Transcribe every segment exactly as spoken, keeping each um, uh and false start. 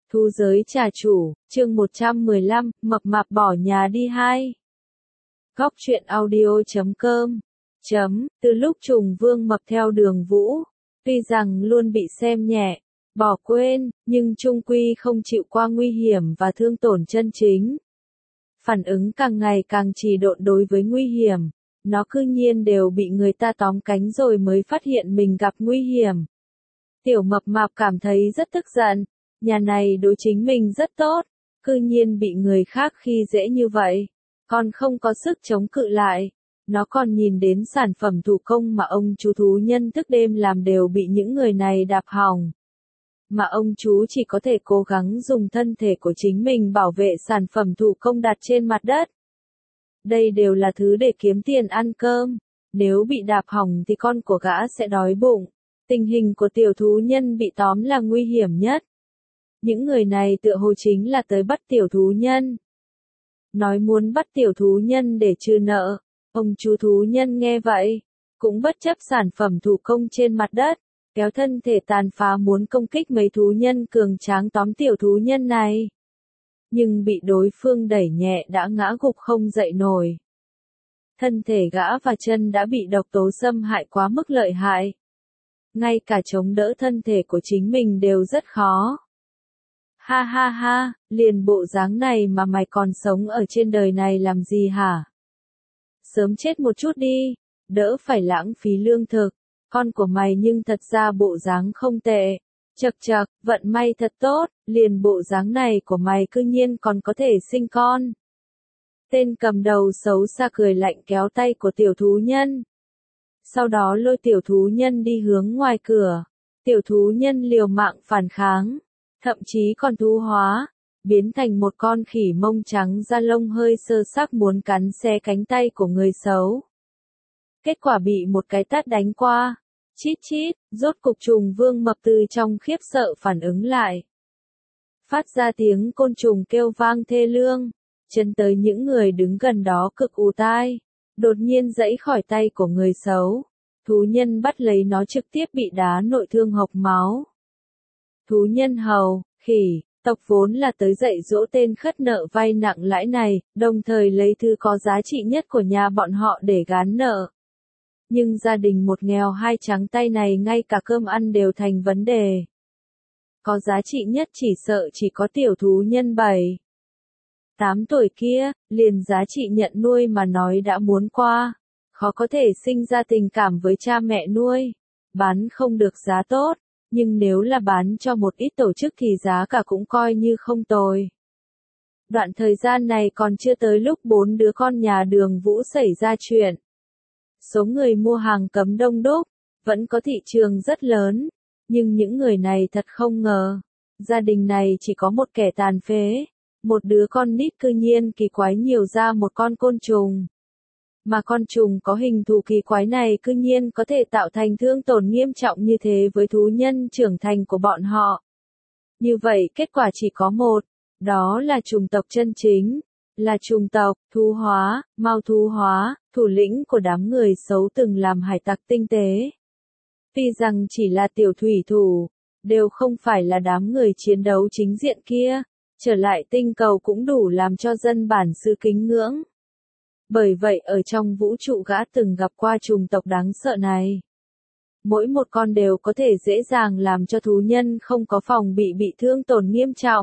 Thu giới trà chủ, chương một trăm mười lăm, mập mạp bỏ nhà đi hai. Góc truyện audio chấm com. Chấm, từ lúc Trùng Vương mập theo Đường Vũ, tuy rằng luôn bị xem nhẹ, bỏ quên, nhưng chung quy không chịu qua nguy hiểm và thương tổn chân chính. Phản ứng càng ngày càng trì độn đối với nguy hiểm, nó cư nhiên đều bị người ta tóm cánh rồi mới phát hiện mình gặp nguy hiểm. Tiểu mập mạp cảm thấy rất tức giận, nhà này đối chính mình rất tốt, cư nhiên bị người khác khi dễ như vậy, còn không có sức chống cự lại. Nó còn nhìn đến sản phẩm thủ công mà ông chú thú nhân thức đêm làm đều bị những người này đạp hỏng. Mà ông chú chỉ có thể cố gắng dùng thân thể của chính mình bảo vệ sản phẩm thủ công đặt trên mặt đất. Đây đều là thứ để kiếm tiền ăn cơm, nếu bị đạp hỏng thì con của gã sẽ đói bụng. Tình hình của tiểu thú nhân bị tóm là nguy hiểm nhất. Những người này tựa hồ chính là tới bắt tiểu thú nhân. Nói muốn bắt tiểu thú nhân để trừ nợ. Ông chú thú nhân nghe vậy, cũng bất chấp sản phẩm thủ công trên mặt đất, kéo thân thể tàn phá muốn công kích mấy thú nhân cường tráng tóm tiểu thú nhân này. Nhưng bị đối phương đẩy nhẹ đã ngã gục không dậy nổi. Thân thể gã và chân đã bị độc tố xâm hại quá mức lợi hại. Ngay cả chống đỡ thân thể của chính mình đều rất khó. Ha ha ha, liền bộ dáng này mà mày còn sống ở trên đời này làm gì hả? Sớm chết một chút đi, đỡ phải lãng phí lương thực. Con của mày nhưng thật ra bộ dáng không tệ. Chậc chậc, vận may thật tốt, liền bộ dáng này của mày cư nhiên còn có thể sinh con. Tên cầm đầu xấu xa cười lạnh kéo tay của tiểu thú nhân. Sau đó lôi tiểu thú nhân đi hướng ngoài cửa. Tiểu thú nhân liều mạng phản kháng, thậm chí còn thú hóa, biến thành một con khỉ mông trắng da lông hơi sơ xác muốn cắn xé cánh tay của người xấu. Kết quả bị một cái tát đánh qua. Chít chít, rốt cục Trùng Vương mập từ trong khiếp sợ phản ứng lại. Phát ra tiếng côn trùng kêu vang thê lương, chân tới những người đứng gần đó cực ù tai, đột nhiên giãy khỏi tay của người xấu. Thú nhân bắt lấy nó trực tiếp bị đá nội thương hộc máu. Thú nhân hầu, khỉ, tộc vốn là tới dạy dỗ tên khất nợ vay nặng lãi này, đồng thời lấy thứ có giá trị nhất của nhà bọn họ để gán nợ. Nhưng gia đình một nghèo hai trắng tay này ngay cả cơm ăn đều thành vấn đề. Có giá trị nhất chỉ sợ chỉ có tiểu thú nhân bảy, tám tuổi kia, liền giá trị nhận nuôi mà nói đã muốn qua. Khó có thể sinh ra tình cảm với cha mẹ nuôi. Bán không được giá tốt, nhưng nếu là bán cho một ít tổ chức thì giá cả cũng coi như không tồi. Đoạn thời gian này còn chưa tới lúc bốn đứa con nhà Đường Vũ xảy ra chuyện. Số người mua hàng cấm đông đúc, vẫn có thị trường rất lớn, nhưng những người này thật không ngờ, gia đình này chỉ có một kẻ tàn phế, một đứa con nít cư nhiên kỳ quái nhiều ra một con côn trùng. Mà con trùng có hình thù kỳ quái này cư nhiên có thể tạo thành thương tổn nghiêm trọng như thế với thú nhân trưởng thành của bọn họ. Như vậy kết quả chỉ có một, đó là trùng tộc chân chính. Là trùng tộc, thú hóa, mau thú hóa, thủ lĩnh của đám người xấu từng làm hải tặc tinh tế. Tuy rằng chỉ là tiểu thủy thủ, đều không phải là đám người chiến đấu chính diện kia, trở lại tinh cầu cũng đủ làm cho dân bản xứ kính ngưỡng. Bởi vậy ở trong vũ trụ gã từng gặp qua trùng tộc đáng sợ này. Mỗi một con đều có thể dễ dàng làm cho thú nhân không có phòng bị bị thương tổn nghiêm trọng.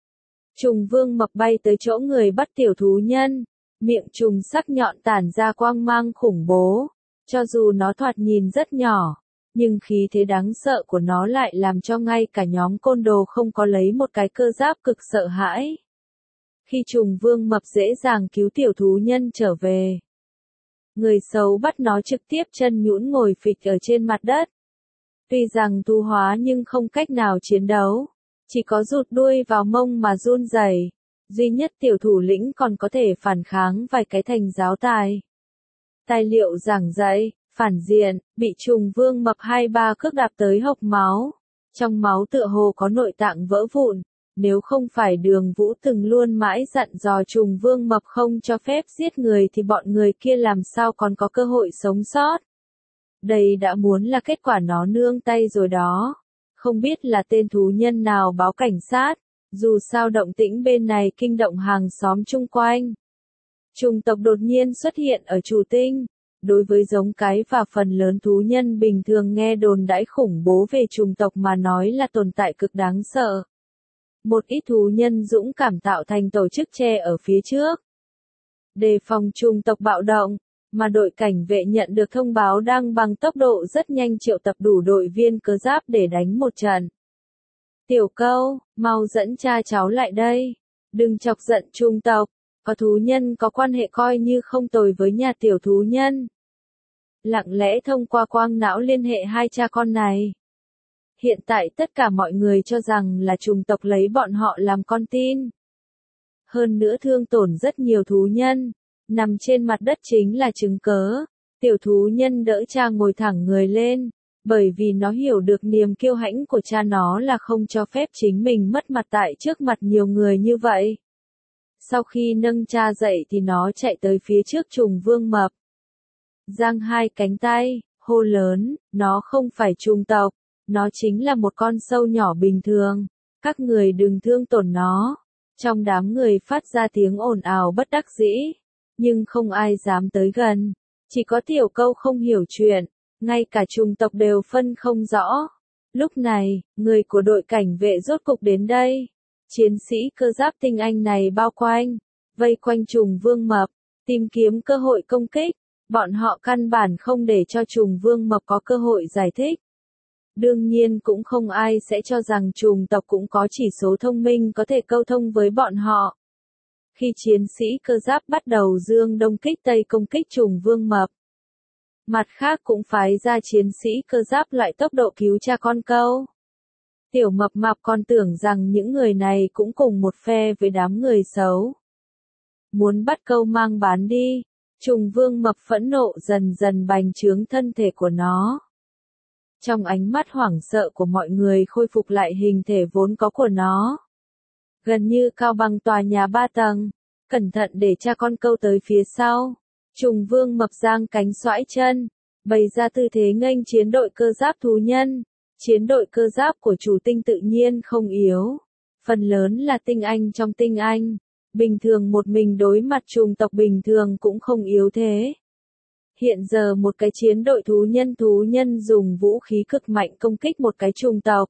Trùng Vương mập bay tới chỗ người bắt tiểu thú nhân, miệng trùng sắc nhọn tản ra quang mang khủng bố, cho dù nó thoạt nhìn rất nhỏ, nhưng khí thế đáng sợ của nó lại làm cho ngay cả nhóm côn đồ không có lấy một cái cơ giáp cực sợ hãi. Khi Trùng Vương mập dễ dàng cứu tiểu thú nhân trở về, người xấu bắt nó trực tiếp chân nhũn ngồi phịch ở trên mặt đất. Tuy rằng tu hóa nhưng không cách nào chiến đấu. Chỉ có rụt đuôi vào mông mà run rẩy, duy nhất tiểu thủ lĩnh còn có thể phản kháng vài cái thành giáo tài. Tài liệu giảng dạy, phản diện, bị Trùng Vương mập hai ba cước đạp tới hộc máu. Trong máu tựa hồ có nội tạng vỡ vụn, nếu không phải Đường Vũ từng luôn mãi dặn dò Trùng Vương mập không cho phép giết người thì bọn người kia làm sao còn có cơ hội sống sót. Đây đã muốn là kết quả nó nương tay rồi đó. Không biết là tên thú nhân nào báo cảnh sát, Dù sao động tĩnh bên này kinh động hàng xóm chung quanh. Trùng tộc đột nhiên xuất hiện ở chủ tinh. Đối với giống cái và phần lớn thú nhân bình thường nghe đồn đãi khủng bố về trùng tộc mà nói là tồn tại cực đáng sợ. Một ít thú nhân dũng cảm tạo thành tổ chức che ở phía trước. Đề phòng trùng tộc bạo động, mà đội cảnh vệ nhận được thông báo đang bằng tốc độ rất nhanh triệu tập đủ đội viên cơ giáp để đánh một trận. Tiểu Câu, mau dẫn cha cháu lại đây. Đừng chọc giận trùng tộc, có thú nhân có quan hệ coi như không tồi với nhà tiểu thú nhân. Lặng lẽ thông qua quang não liên hệ hai cha con này. Hiện tại tất cả mọi người cho rằng là trùng tộc lấy bọn họ làm con tin. Hơn nữa thương tổn rất nhiều thú nhân. Nằm trên mặt đất chính là chứng cớ. Tiểu thú nhân đỡ cha ngồi thẳng người lên. Bởi vì nó hiểu được niềm kiêu hãnh của cha nó là không cho phép chính mình mất mặt tại trước mặt nhiều người như vậy. Sau khi nâng cha dậy thì nó chạy tới phía trước trùng vương mập. Giang hai cánh tay, hô lớn, nó không phải trùng tộc, nó chính là một con sâu nhỏ bình thường. Các người đừng thương tổn nó. Trong đám người phát ra tiếng ồn ào bất đắc dĩ. Nhưng không ai dám tới gần. Chỉ có Tiểu Câu không hiểu chuyện. Ngay cả trùng tộc đều phân không rõ. Lúc này, người của đội cảnh vệ rốt cục đến đây. Chiến sĩ cơ giáp tinh anh này bao quanh, vây quanh trùng vương mập, tìm kiếm cơ hội công kích. Bọn họ căn bản không để cho trùng vương mập có cơ hội giải thích. Đương nhiên cũng không ai sẽ cho rằng trùng tộc cũng có chỉ số thông minh có thể câu thông với bọn họ. Khi chiến sĩ cơ giáp bắt đầu dương đông kích tây công kích trùng vương mập. Mặt khác cũng phái ra chiến sĩ cơ giáp loại tốc độ cứu cha con Câu. Tiểu mập mạp còn tưởng rằng những người này cũng cùng một phe với đám người xấu. Muốn bắt Câu mang bán đi, trùng vương mập phẫn nộ dần dần bành trướng thân thể của nó. Trong ánh mắt hoảng sợ của mọi người khôi phục lại hình thể vốn có của nó. Gần như cao bằng tòa nhà ba tầng, cẩn thận để cha con Câu tới phía sau. Trùng vương mập giang cánh xoãi chân, bày ra tư thế nghênh chiến đội cơ giáp thú nhân. Chiến đội cơ giáp của chủ tinh tự nhiên không yếu. Phần lớn là tinh anh trong tinh anh. Bình thường một mình đối mặt trùng tộc bình thường cũng không yếu thế. Hiện giờ một cái chiến đội thú nhân thú nhân dùng vũ khí cực mạnh công kích một cái trùng tộc.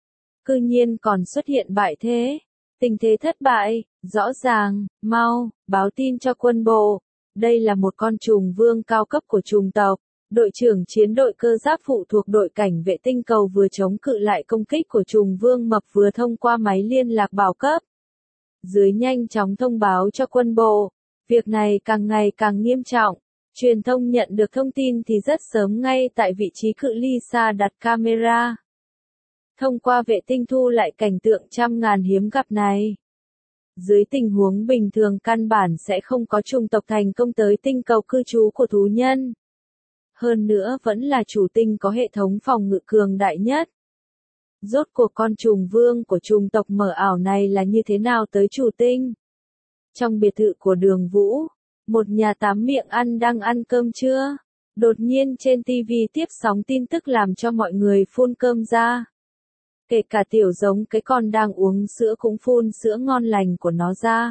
Cư nhiên còn xuất hiện bại thế. Tình thế thất bại, rõ ràng, mau, báo tin cho quân bộ. Đây là một con trùng vương cao cấp của trùng tộc. Đội trưởng chiến đội cơ giáp phụ thuộc đội cảnh vệ tinh cầu vừa chống cự lại công kích của trùng vương mập vừa thông qua máy liên lạc bảo cấp. Dưới nhanh chóng thông báo cho quân bộ. Việc này càng ngày càng nghiêm trọng. Truyền thông nhận được thông tin thì rất sớm ngay tại vị trí cự ly xa đặt camera. Thông qua vệ tinh thu lại cảnh tượng trăm ngàn hiếm gặp này. Dưới tình huống bình thường căn bản sẽ không có trùng tộc thành công tới tinh cầu cư trú của thú nhân. Hơn nữa vẫn là chủ tinh có hệ thống phòng ngự cường đại nhất. Rốt cuộc con trùng vương của trùng tộc mờ ảo này là như thế nào tới chủ tinh? Trong biệt thự của Đường Vũ, một nhà tám miệng ăn đang ăn cơm trưa. Đột nhiên trên ti vi tiếp sóng tin tức làm cho mọi người phun cơm ra. Kể cả tiểu giống cái con đang uống sữa cũng phun sữa ngon lành của nó ra.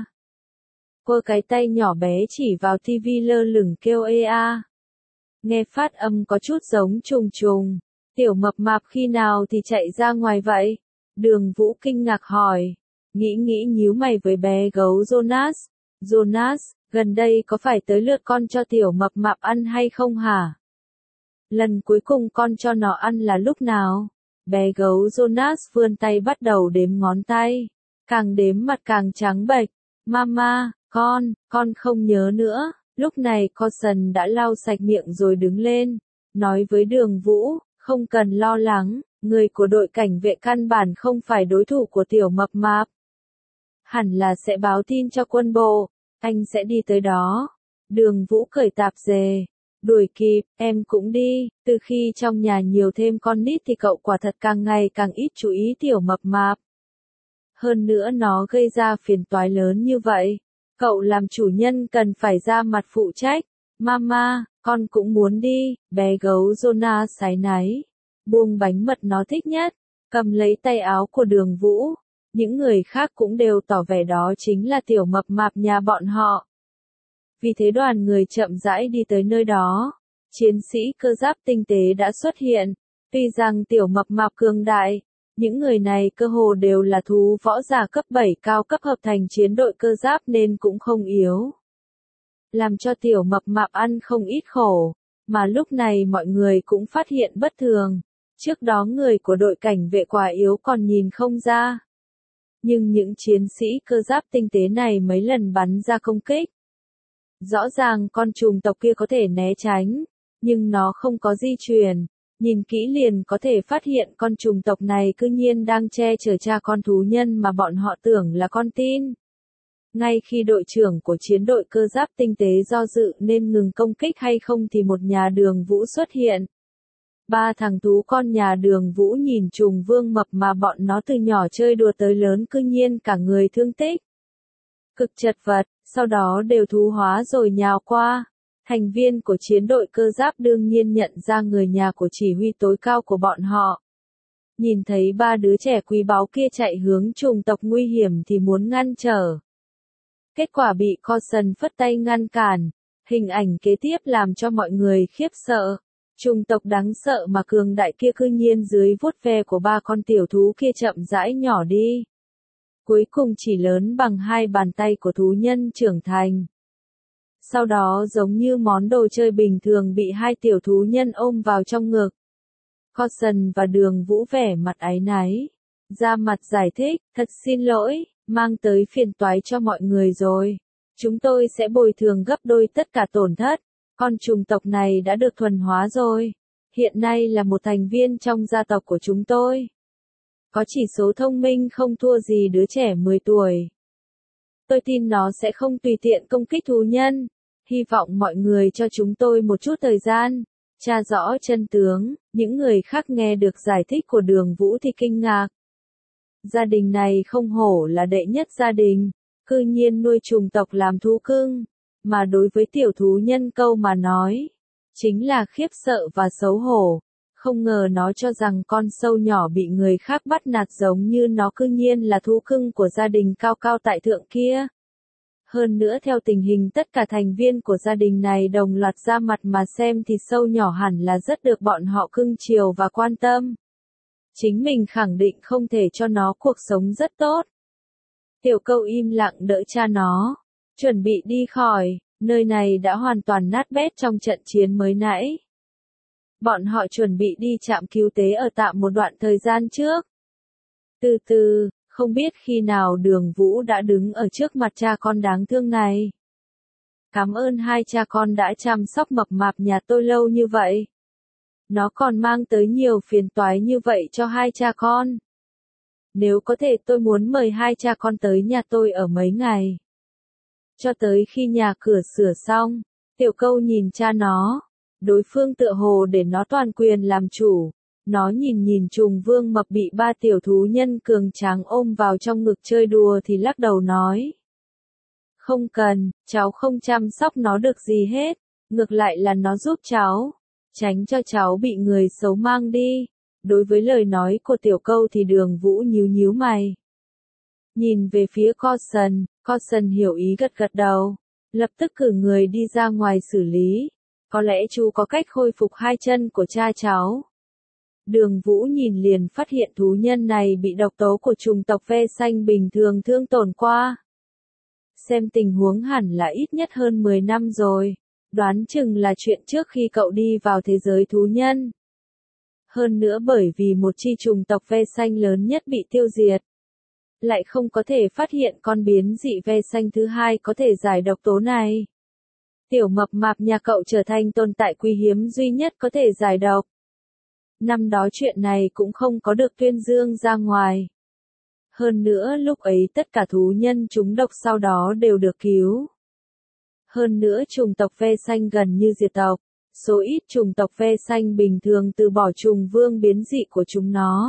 Quơ cái tay nhỏ bé chỉ vào ti vi lơ lửng kêu ê a. Nghe phát âm có chút giống trùng trùng. Tiểu mập mạp khi nào thì chạy ra ngoài vậy? Đường Vũ kinh ngạc hỏi. Nghĩ nghĩ nhíu mày với bé gấu Jonas. Jonas, gần đây có phải tới lượt con cho tiểu mập mạp ăn hay không hả? Lần cuối cùng con cho nó ăn là lúc nào? Bé gấu Jonas vươn tay bắt đầu đếm ngón tay. Càng đếm mặt càng trắng bệch. Mama, con, con không nhớ nữa. Lúc này Coulson đã lau sạch miệng rồi đứng lên. Nói với Đường Vũ, không cần lo lắng, người của đội cảnh vệ căn bản không phải đối thủ của tiểu mập mạp. Hẳn là sẽ báo tin cho quân bộ, anh sẽ đi tới đó. Đường Vũ cởi tạp dề. Đuổi kịp, em cũng đi, từ khi trong nhà nhiều thêm con nít thì cậu quả thật càng ngày càng ít chú ý tiểu mập mạp. Hơn nữa nó gây ra phiền toái lớn như vậy. Cậu làm chủ nhân cần phải ra mặt phụ trách. Mama, con cũng muốn đi, bé gấu Jonas sáy náy. Buông bánh mật nó thích nhất, cầm lấy tay áo của Đường Vũ. những người khác cũng đều tỏ vẻ đó chính là tiểu mập mạp nhà bọn họ. Vì thế đoàn người chậm rãi đi tới nơi đó. Chiến sĩ cơ giáp tinh tế đã xuất hiện. Tuy rằng tiểu mập mạp cường đại, những người này cơ hồ đều là thú võ giả cấp bảy cao cấp hợp thành chiến đội cơ giáp nên cũng không yếu. Làm cho tiểu mập mạp ăn không ít khổ, mà lúc này mọi người cũng phát hiện bất thường. Trước đó người của đội cảnh vệ quá yếu còn nhìn không ra. Nhưng những chiến sĩ cơ giáp tinh tế này mấy lần bắn ra công kích. Rõ ràng con trùng tộc kia có thể né tránh, nhưng nó không có di chuyển. Nhìn kỹ liền có thể phát hiện con trùng tộc này cư nhiên đang che chở cha con thú nhân mà bọn họ tưởng là con tin. Ngay khi đội trưởng của chiến đội cơ giáp tinh tế do dự nên ngừng công kích hay không thì một nhà đường vũ xuất hiện. Ba thằng thú con nhà đường vũ nhìn trùng vương mập mà bọn nó từ nhỏ chơi đùa tới lớn cư nhiên cả người thương tích. Cực chật vật, sau đó đều thú hóa rồi nhào qua. Thành viên của chiến đội cơ giáp đương nhiên nhận ra người nhà của chỉ huy tối cao của bọn họ. Nhìn thấy ba đứa trẻ quý báu kia chạy hướng trùng tộc nguy hiểm thì muốn ngăn trở. Kết quả bị Coulson phất tay ngăn cản. Hình ảnh kế tiếp làm cho mọi người khiếp sợ. Trùng tộc đáng sợ mà cường đại kia cư nhiên dưới vuốt ve của ba con tiểu thú kia chậm rãi nhỏ đi. Cuối cùng chỉ lớn bằng hai bàn tay của thú nhân trưởng thành. Sau đó giống như món đồ chơi bình thường bị hai tiểu thú nhân ôm vào trong ngực. Coulson và Đường Vũ vẻ mặt áy náy. Ra mặt giải thích, thật xin lỗi, mang tới phiền toái cho mọi người rồi. Chúng tôi sẽ bồi thường gấp đôi tất cả tổn thất. Con trùng tộc này đã được thuần hóa rồi. Hiện nay là một thành viên trong gia tộc của chúng tôi. Có chỉ số thông minh không thua gì đứa trẻ mười tuổi. Tôi tin nó sẽ không tùy tiện công kích thú nhân. Hy vọng mọi người cho chúng tôi một chút thời gian. Tra rõ chân tướng, những người khác nghe được giải thích của Đường Vũ thì kinh ngạc. Gia đình này không hổ là đệ nhất gia đình, cư nhiên nuôi trùng tộc làm thú cưng, mà đối với tiểu thú nhân câu mà nói, chính là khiếp sợ và xấu hổ. Không ngờ nó cho rằng con sâu nhỏ bị người khác bắt nạt giống như nó cư nhiên là thú cưng của gia đình cao cao tại thượng kia. Hơn nữa theo tình hình tất cả thành viên của gia đình này đồng loạt ra mặt mà xem thì sâu nhỏ hẳn là rất được bọn họ cưng chiều và quan tâm. Chính mình khẳng định không thể cho nó cuộc sống rất tốt. Tiểu Câu im lặng đỡ cha nó, chuẩn bị đi khỏi, nơi này đã hoàn toàn nát bét trong trận chiến mới nãy. Bọn họ chuẩn bị đi trạm cứu tế ở tạm một đoạn thời gian trước. Từ từ, không biết khi nào Đường Vũ đã đứng ở trước mặt cha con đáng thương này. Cảm ơn hai cha con đã chăm sóc mập mạp nhà tôi lâu như vậy. Nó còn mang tới nhiều phiền toái như vậy cho hai cha con. Nếu có thể tôi muốn mời hai cha con tới nhà tôi ở mấy ngày. Cho tới khi nhà cửa sửa xong, Tiểu Câu nhìn cha nó. Đối phương tựa hồ để nó toàn quyền làm chủ. Nó nhìn nhìn trùng vương mập bị ba tiểu thú nhân cường tráng ôm vào trong ngực chơi đùa thì lắc đầu nói. Không cần, cháu không chăm sóc nó được gì hết. Ngược lại là nó giúp cháu. Tránh cho cháu bị người xấu mang đi. Đối với lời nói của Tiểu Câu thì Đường Vũ nhíu nhíu mày. Nhìn về phía Coulson, Coulson hiểu ý gật gật đầu. Lập tức cử người đi ra ngoài xử lý. Có lẽ chú có cách khôi phục hai chân của cha cháu. Đường Vũ nhìn liền phát hiện thú nhân này bị độc tố của trùng tộc ve xanh bình thường thương tổn qua. Xem tình huống hẳn là ít nhất hơn mười năm rồi. Đoán chừng là chuyện trước khi cậu đi vào thế giới thú nhân. Hơn nữa bởi vì một chi trùng tộc ve xanh lớn nhất bị tiêu diệt. Lại không có thể phát hiện con biến dị ve xanh thứ hai có thể giải độc tố này. Tiểu mập mạp nhà cậu trở thành tồn tại quý hiếm duy nhất có thể giải độc. Năm đó chuyện này cũng không có được tuyên dương ra ngoài. Hơn nữa lúc ấy tất cả thú nhân trúng độc sau đó đều được cứu. Hơn nữa trùng tộc ve xanh gần như diệt tộc. Số ít trùng tộc ve xanh bình thường từ bỏ trùng vương biến dị của chúng nó.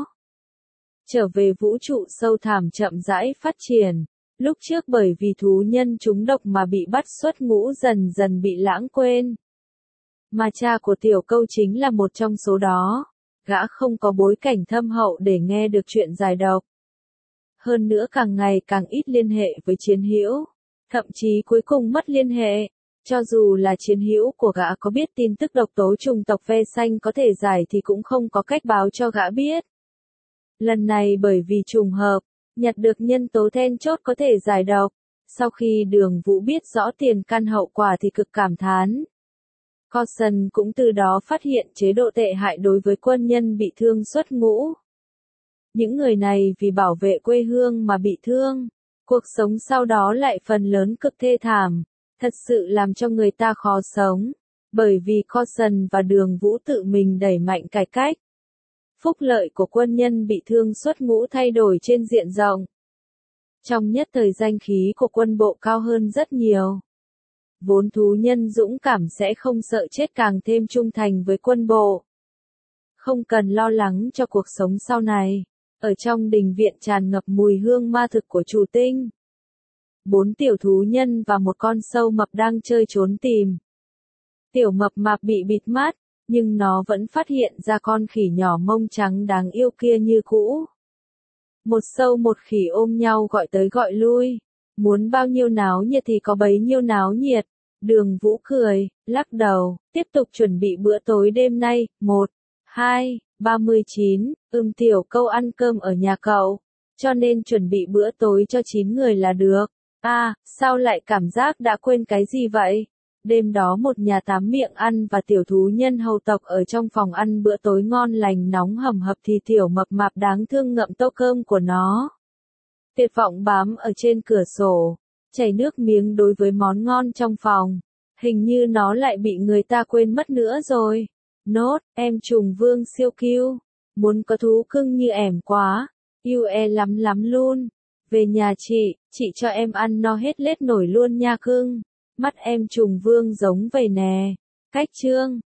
Trở về vũ trụ sâu thẳm chậm rãi phát triển. Lúc trước bởi vì thú nhân trúng độc mà bị bắt xuất ngũ dần dần bị lãng quên. Mà cha của Tiểu Câu chính là một trong số đó. Gã không có bối cảnh thâm hậu để nghe được chuyện giải độc. hơn nữa càng ngày càng ít liên hệ với chiến hữu, thậm chí cuối cùng mất liên hệ. Cho dù là chiến hữu của gã có biết tin tức độc tố trùng tộc ve xanh có thể giải thì cũng không có cách báo cho gã biết. Lần này bởi vì trùng hợp, nhặt được nhân tố then chốt có thể giải độc. Sau khi Đường Vũ biết rõ tiền căn hậu quả thì cực cảm thán. Coulson cũng từ đó phát hiện chế độ tệ hại đối với quân nhân bị thương xuất ngũ. Những người này vì bảo vệ quê hương mà bị thương, cuộc sống sau đó lại phần lớn cực thê thảm, thật sự làm cho người ta khó sống, bởi vì Coulson và Đường Vũ tự mình đẩy mạnh cải cách. Phúc lợi của quân nhân bị thương xuất ngũ thay đổi trên diện rộng. Trong nhất thời danh khí của quân bộ cao hơn rất nhiều. Vốn thú nhân dũng cảm sẽ không sợ chết càng thêm trung thành với quân bộ. Không cần lo lắng cho cuộc sống sau này. Ở trong đình viện tràn ngập mùi hương ma thực của chủ tinh. Bốn tiểu thú nhân và một con sâu mập đang chơi trốn tìm. Tiểu mập mạp bị bịt mắt, nhưng nó vẫn phát hiện ra con khỉ nhỏ mông trắng đáng yêu kia như cũ. Một sâu một khỉ ôm nhau gọi tới gọi lui. Muốn bao nhiêu náo nhiệt thì có bấy nhiêu náo nhiệt. Đường Vũ cười, lắc đầu, tiếp tục chuẩn bị bữa tối đêm nay. Một, hai, ba mươi chín, ừm tiểu câu ăn cơm ở nhà cậu. Cho nên chuẩn bị bữa tối cho chín người là được. À, sao lại cảm giác đã quên cái gì vậy? Đêm đó một nhà tám miệng ăn và tiểu thú nhân hầu tộc ở trong phòng ăn bữa tối ngon lành nóng hầm hập thì tiểu mập mạp đáng thương ngậm tô cơm của nó. Tuyệt vọng bám ở trên cửa sổ, chảy nước miếng đối với món ngon trong phòng. Hình như nó lại bị người ta quên mất nữa rồi. Nốt, em trùng vương siêu cute. Muốn có thú cưng như ẻm quá. Yêu e lắm lắm luôn. Về nhà chị, chị cho em ăn no hết lết nổi luôn nha cưng. Mắt em trùng vương giống vậy nè. Cách chương